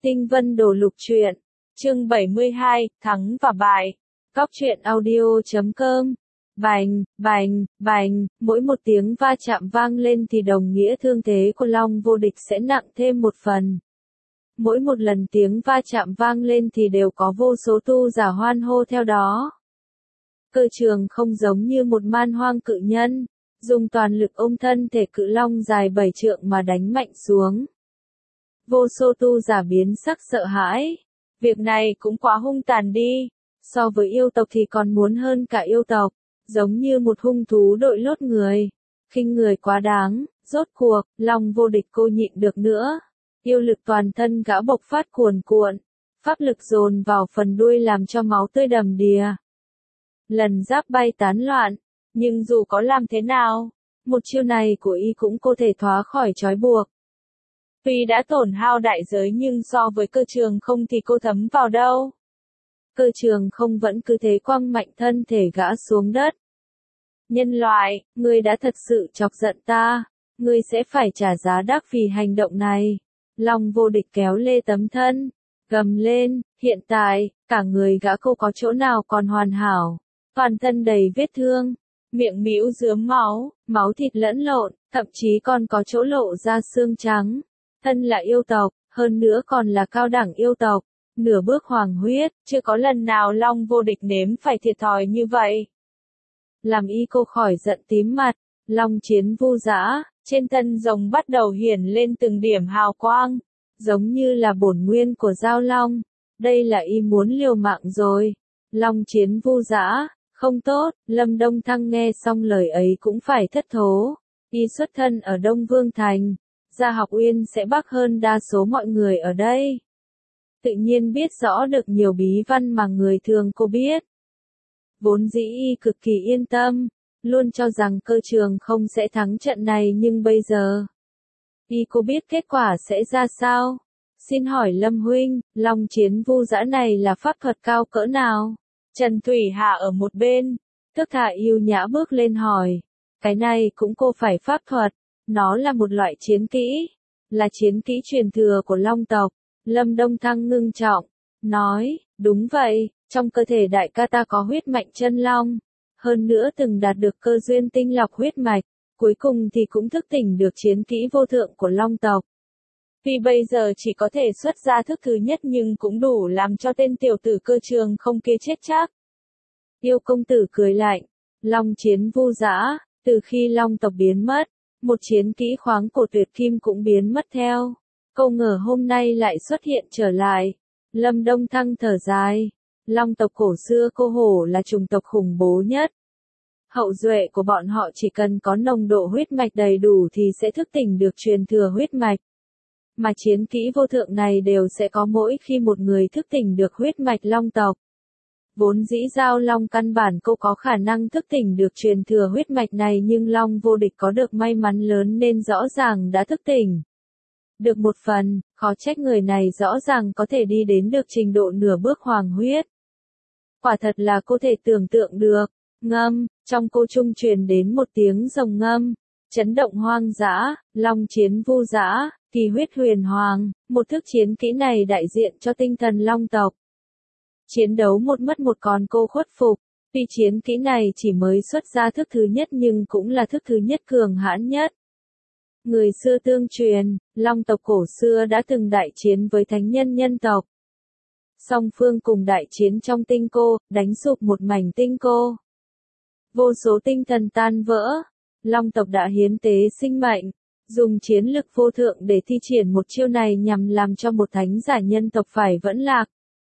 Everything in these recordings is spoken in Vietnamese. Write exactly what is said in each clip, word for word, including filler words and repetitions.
Tinh Vân Đồ Lục Truyện, chương bảy mươi hai, thắng và bại. Góc truyện audio chấm com. Bành, bành, bành, mỗi một tiếng va chạm vang lên thì đồng nghĩa thương thế của Long Vô Địch sẽ nặng thêm một phần. Mỗi một lần tiếng va chạm vang lên thì đều có vô số tu giả hoan hô theo đó. Cơ trường không giống như một man hoang cự nhân, dùng toàn lực ôm thân thể cự long dài bảy trượng mà đánh mạnh xuống. Vô số tu giả biến sắc sợ hãi. Việc này cũng quá hung tàn đi, so với yêu tộc thì còn muốn hơn cả yêu tộc, giống như một hung thú đội lốt người. Khinh người quá đáng, rốt cuộc, Long Vô Địch cô nhịn được nữa. Yêu lực toàn thân gã bộc phát cuồn cuộn, pháp lực dồn vào phần đuôi làm cho máu tươi đầm đìa. Lần giáp bay tán loạn, nhưng dù có làm thế nào, một chiêu này của y cũng có thể thoát khỏi trói buộc. Tuy đã tổn hao đại giới nhưng so với cơ trường không thì cô thấm vào đâu. Cơ trường không vẫn cứ thế quăng mạnh thân thể gã xuống đất. Nhân loại, ngươi đã thật sự chọc giận ta, ngươi sẽ phải trả giá đắt vì hành động này. Long Vô Địch kéo lê tấm thân, gầm lên, hiện tại, cả người gã cô có chỗ nào còn hoàn hảo, toàn thân đầy vết thương, miệng mĩu rướm máu, máu thịt lẫn lộn, thậm chí còn có chỗ lộ ra xương trắng. Thân là yêu tộc, hơn nữa còn là cao đẳng yêu tộc, nửa bước hoàng huyết, chưa có lần nào Long Vô Địch nếm phải thiệt thòi như vậy. Làm y cô khỏi giận tím mặt, long chiến vu dã, trên thân rồng bắt đầu hiển lên từng điểm hào quang, giống như là bổn nguyên của giao long. Đây là y muốn liều mạng rồi. Long chiến vu dã, không tốt. Lâm Đông Thăng nghe xong lời ấy cũng phải thất thố. Y xuất thân ở Đông Vương Thành, Gia Học Uyên sẽ bắc hơn đa số mọi người ở đây. Tự nhiên biết rõ được nhiều bí văn mà người thường cô biết. Vốn dĩ y cực kỳ yên tâm, luôn cho rằng cơ trường không sẽ thắng trận này, nhưng bây giờ, y cô biết kết quả sẽ ra sao. Xin hỏi Lâm huynh, long chiến vu dã này là pháp thuật cao cỡ nào? Trần Thủy Hạ ở một bên, tức thà yêu nhã bước lên hỏi. Cái này cũng cô phải pháp thuật, nó là một loại chiến kỹ, là chiến kỹ truyền thừa của long tộc. Lâm Đông Thăng ngưng trọng, nói, đúng vậy, trong cơ thể đại ca ta có huyết mạch chân long, hơn nữa từng đạt được cơ duyên tinh lọc huyết mạch, cuối cùng thì cũng thức tỉnh được chiến kỹ vô thượng của long tộc. Vì bây giờ chỉ có thể xuất ra thức thứ nhất nhưng cũng đủ làm cho tên tiểu tử cơ trường không kia chết chắc. Yêu công tử cười lạnh, long chiến vu dã, từ khi long tộc biến mất, một chiến kỹ khoáng cổ tuyệt kim cũng biến mất theo. Câu ngờ hôm nay lại xuất hiện trở lại. Lâm Đông Thăng thở dài. Long tộc cổ xưa cô hổ là chủng tộc khủng bố nhất. Hậu duệ của bọn họ chỉ cần có nồng độ huyết mạch đầy đủ thì sẽ thức tỉnh được truyền thừa huyết mạch. Mà chiến kỹ vô thượng này đều sẽ có mỗi khi một người thức tỉnh được huyết mạch long tộc. Vốn dĩ giao long căn bản cô có khả năng thức tỉnh được truyền thừa huyết mạch này, nhưng Long Vô Địch có được may mắn lớn nên rõ ràng đã thức tỉnh được một phần, khó trách người này rõ ràng có thể đi đến được trình độ nửa bước hoàng huyết. Quả thật là cô thể tưởng tượng được. Ngâm, trong cô trung truyền đến một tiếng rồng ngâm, chấn động hoang dã. Long chiến vu dã, kỳ huyết huyền hoàng, một thức chiến kỹ này đại diện cho tinh thần long tộc. Chiến đấu một mất một còn cô khuất phục, vì chiến kỹ này chỉ mới xuất ra thức thứ nhất nhưng cũng là thức thứ nhất cường hãn nhất. Người xưa tương truyền, long tộc cổ xưa đã từng đại chiến với thánh nhân nhân tộc. Song phương cùng đại chiến trong tinh cô, đánh sụp một mảnh tinh cô. Vô số tinh thần tan vỡ, long tộc đã hiến tế sinh mệnh, dùng chiến lực vô thượng để thi triển một chiêu này nhằm làm cho một thánh giả nhân tộc phải vẫn lạc.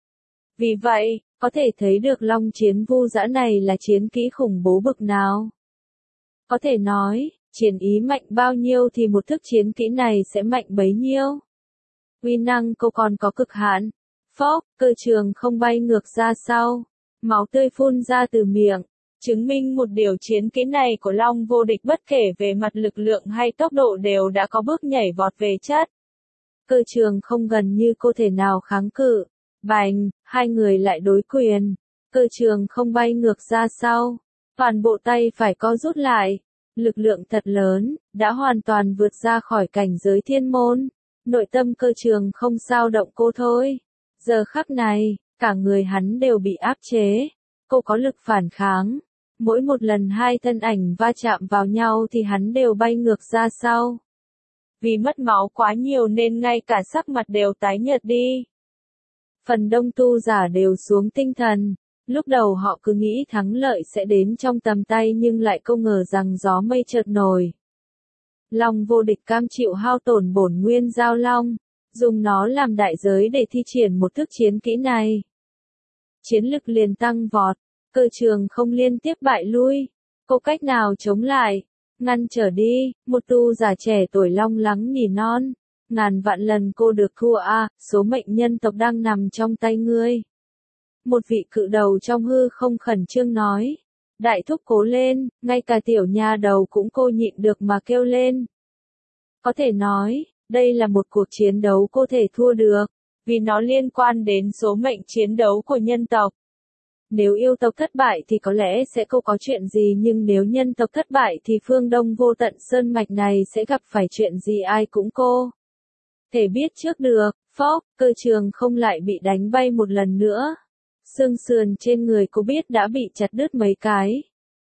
Vì vậy, có thể thấy được long chiến vu dã này là chiến kỹ khủng bố bực nào. Có thể nói, chiến ý mạnh bao nhiêu thì một thức chiến kỹ này sẽ mạnh bấy nhiêu. Uy năng cô còn có cực hạn. Phốc, cơ trường không bay ngược ra sau, máu tươi phun ra từ miệng, chứng minh một điều chiến kỹ này của Long Vô Địch bất kể về mặt lực lượng hay tốc độ đều đã có bước nhảy vọt về chất. Cơ trường không gần như cô thể nào kháng cự. Bành, hai người lại đối quyền. Cơ trường không bay ngược ra sau, toàn bộ tay phải co rút lại. Lực lượng thật lớn, đã hoàn toàn vượt ra khỏi cảnh giới thiên môn. nội tâm Cơ Trường không sao động cô thôi. Giờ khắc này, cả người hắn đều bị áp chế. Cô có lực phản kháng. Mỗi một lần hai thân ảnh va chạm vào nhau thì hắn đều bay ngược ra sau. Vì mất máu quá nhiều nên ngay cả sắc mặt đều tái nhợt đi. Phần đông tu giả đều xuống tinh thần. Lúc đầu họ cứ nghĩ thắng lợi sẽ đến trong tầm tay nhưng lại không ngờ rằng gió mây chợt nổi. Long vô địch cam chịu hao tổn bổn nguyên giao long, dùng nó làm đại giới để thi triển một thức chiến kỹ này. Chiến lực liền tăng vọt, Cơ Trường không liên tiếp bại lui. Cô cách nào chống lại? Ngăn trở đi, một tu giả trẻ tuổi long lắng nỉ non. Ngàn vạn lần cô được thua a, số mệnh nhân tộc đang nằm trong tay ngươi. Một vị cự đầu trong hư không khẩn trương nói. Đại thúc cố lên, ngay cả tiểu nha đầu cũng cô nhịn được mà kêu lên. Có thể nói, đây là một cuộc chiến đấu cô thể thua được, vì nó liên quan đến số mệnh chiến đấu của nhân tộc. Nếu yêu tộc thất bại thì có lẽ sẽ không có chuyện gì nhưng nếu nhân tộc thất bại thì phương Đông vô tận sơn mạch này sẽ gặp phải chuyện gì ai cũng cô thể biết trước được. Phốc, Cơ Trường không lại bị đánh bay một lần nữa. Xương sườn trên người cô biết đã bị chặt đứt mấy cái.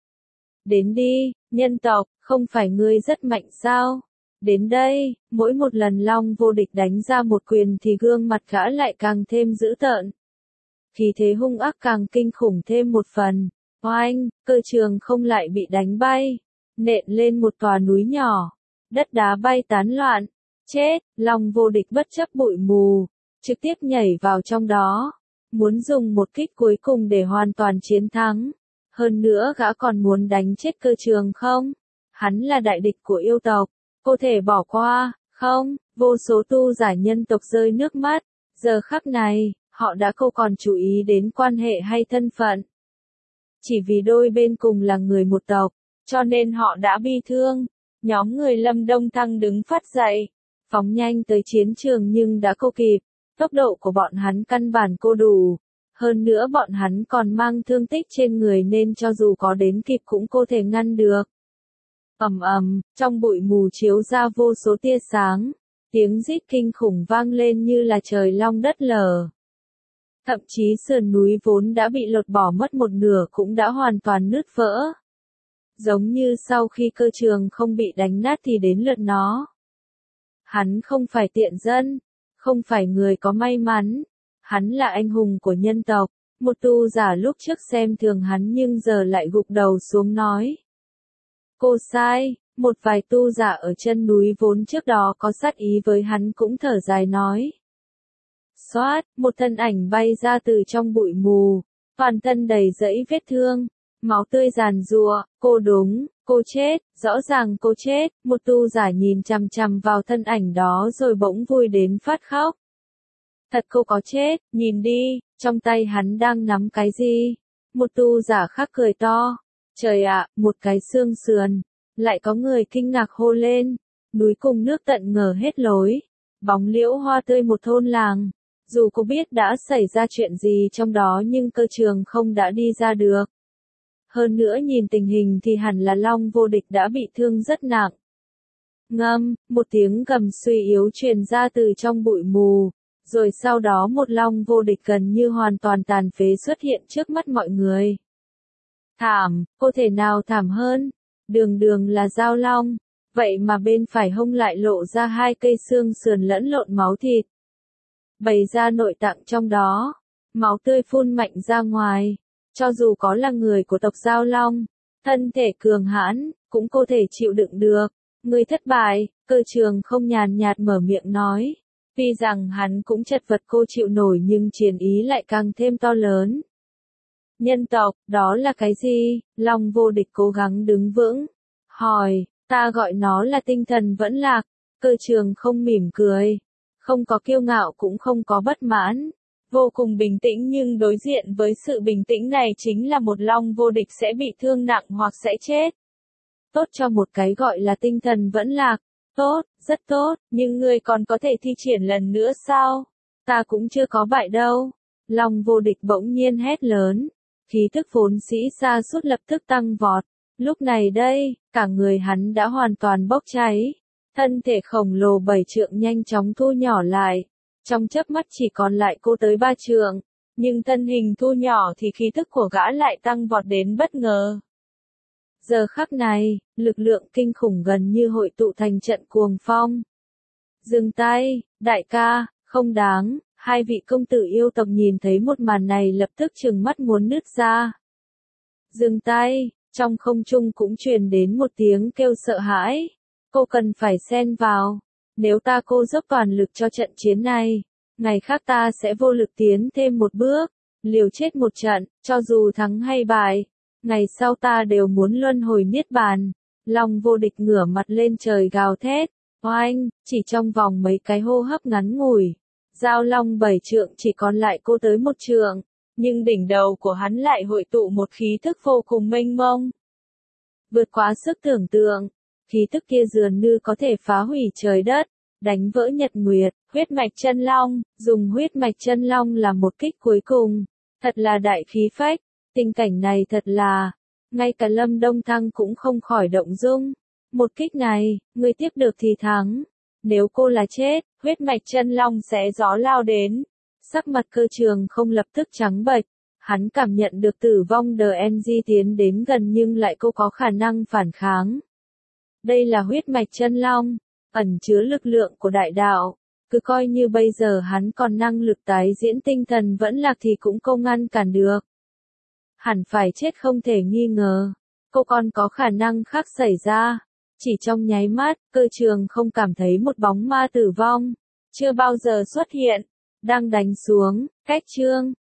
Đến đi, nhân tộc, không phải ngươi rất mạnh sao? Đến đây, mỗi một lần Long vô địch đánh ra một quyền thì gương mặt gã lại càng thêm dữ tợn. Khí thế hung ác càng kinh khủng thêm một phần. Oanh, Cơ Trường không lại bị đánh bay. Nện lên một tòa núi nhỏ. Đất đá bay tán loạn. Chết, Long vô địch bất chấp bụi mù. Trực tiếp nhảy vào trong đó. Muốn dùng một kích cuối cùng để hoàn toàn chiến thắng. Hơn nữa gã còn muốn đánh chết Cơ Trường không? Hắn là đại địch của yêu tộc. Cô thể bỏ qua, không? Vô số tu giả nhân tộc rơi nước mắt. Giờ khắc này, họ đã không còn chú ý đến quan hệ hay thân phận. Chỉ vì đôi bên cùng là người một tộc, cho nên họ đã bi thương. Nhóm người Lâm Đông Thăng đứng phát dậy, phóng nhanh tới chiến trường nhưng đã không kịp. Tốc độ của bọn hắn căn bản cô đủ. Hơn nữa bọn hắn còn mang thương tích trên người nên cho dù có đến kịp cũng không thể ngăn được. Ầm ầm, trong bụi mù chiếu ra vô số tia sáng, tiếng rít kinh khủng vang lên như là trời long đất lở. Thậm chí sườn núi vốn đã bị lột bỏ mất một nửa cũng đã hoàn toàn nứt vỡ. Giống như sau khi Cơ Trường không bị đánh nát thì đến lượt nó. Hắn không phải tiện dân, không phải người có may mắn, hắn là anh hùng của nhân tộc. Một tu giả lúc trước xem thường hắn nhưng giờ lại gục đầu xuống nói. Cô sai, một vài tu giả ở chân núi vốn trước đó có sát ý với hắn cũng thở dài nói. Xoát, một thân ảnh bay ra từ trong bụi mù, toàn thân đầy dẫy vết thương, máu tươi giàn giụa, cô đúng, cô chết, rõ ràng cô chết, một tu giả nhìn chằm chằm vào thân ảnh đó rồi bỗng vui đến phát khóc. Thật cô có chết, nhìn đi, trong tay hắn đang nắm cái gì? Một tu giả khác cười to. Trời ạ, một cái xương sườn. Lại có người kinh ngạc hô lên. Núi cùng nước tận ngờ hết lối. Bóng liễu hoa tươi một thôn làng. Dù cô biết đã xảy ra chuyện gì trong đó nhưng Cơ Trường không đã đi ra được. Hơn nữa nhìn tình hình thì hẳn là Long vô địch đã bị thương rất nặng. Ngâm, một tiếng gầm suy yếu truyền ra từ trong bụi mù. Rồi sau đó một Long vô địch gần như hoàn toàn tàn phế xuất hiện trước mắt mọi người. Thảm, cô thể nào thảm hơn? Đường đường là giao long, vậy mà bên phải hông lại lộ ra hai cây xương sườn lẫn lộn máu thịt. Bày ra nội tạng trong đó, máu tươi phun mạnh ra ngoài. Cho dù có là người của tộc giao long, thân thể cường hãn, cũng không thể chịu đựng được. Người thất bại, Cơ Trường không nhàn nhạt mở miệng nói. Tuy rằng hắn cũng chật vật cô chịu nổi nhưng chiến ý lại càng thêm to lớn. Nhân tộc, đó là cái gì? Long vô địch cố gắng đứng vững. Hỏi, ta gọi nó là tinh thần vẫn lạc. Cơ Trường không mỉm cười. Không có kiêu ngạo cũng không có bất mãn. Vô cùng bình tĩnh nhưng đối diện với sự bình tĩnh này chính là một Long vô địch sẽ bị thương nặng hoặc sẽ chết. Tốt cho một cái gọi là tinh thần vẫn lạc. Tốt, rất tốt, nhưng ngươi còn có thể thi triển lần nữa sao? Ta cũng chưa có bại đâu. Long vô địch bỗng nhiên hét lớn. Khí thức vốn sĩ xa suốt lập tức tăng vọt. Lúc này đây, cả người hắn đã hoàn toàn bốc cháy. Thân thể khổng lồ bảy trượng nhanh chóng thu nhỏ lại. Trong chớp mắt chỉ còn lại cô tới ba trượng. Nhưng thân hình thu nhỏ thì khí tức của gã lại tăng vọt đến bất ngờ. Giờ khắc này, lực lượng kinh khủng gần như hội tụ thành trận cuồng phong. Dừng tay, đại ca, không đáng. Hai vị công tử yêu tộc nhìn thấy một màn này lập tức trừng mắt muốn nứt ra. Dừng tay, trong không trung cũng truyền đến một tiếng kêu sợ hãi. Cô cần phải xen vào. Nếu ta cô dốc toàn lực cho trận chiến này, ngày khác ta sẽ vô lực tiến thêm một bước, liều chết một trận, cho dù thắng hay bại. Ngày sau ta đều muốn luân hồi niết bàn. Long vô địch ngửa mặt lên trời gào thét. Oanh, chỉ trong vòng mấy cái hô hấp ngắn ngủi. Giao long bảy trượng chỉ còn lại cô tới một trượng. Nhưng đỉnh đầu của hắn lại hội tụ một khí thức vô cùng mênh mông. Vượt quá sức tưởng tượng. Khí thức kia dường như có thể phá hủy trời đất. Đánh vỡ nhật nguyệt, huyết mạch chân long. Dùng huyết mạch chân long là một kích cuối cùng. Thật là đại khí phách. Tình cảnh này thật là, ngay cả Lâm Đông Thăng cũng không khỏi động dung. Một kích này, người tiếp được thì thắng. Nếu cô là chết, huyết mạch chân long sẽ gió lao đến. Sắc mặt Cơ Trường không lập tức trắng bệch. Hắn cảm nhận được tử vong đê en giê tiến đến gần nhưng lại cô có khả năng phản kháng. Đây là huyết mạch chân long, ẩn chứa lực lượng của đại đạo. Cứ coi như bây giờ hắn còn năng lực tái diễn tinh thần vẫn lạc thì cũng không ngăn cản được. Hẳn phải chết không thể nghi ngờ. Cô còn có khả năng khác xảy ra. Chỉ trong nháy mắt, Cơ Trường không cảm thấy một bóng ma tử vong. Chưa bao giờ xuất hiện. Đang đánh xuống, cách chương.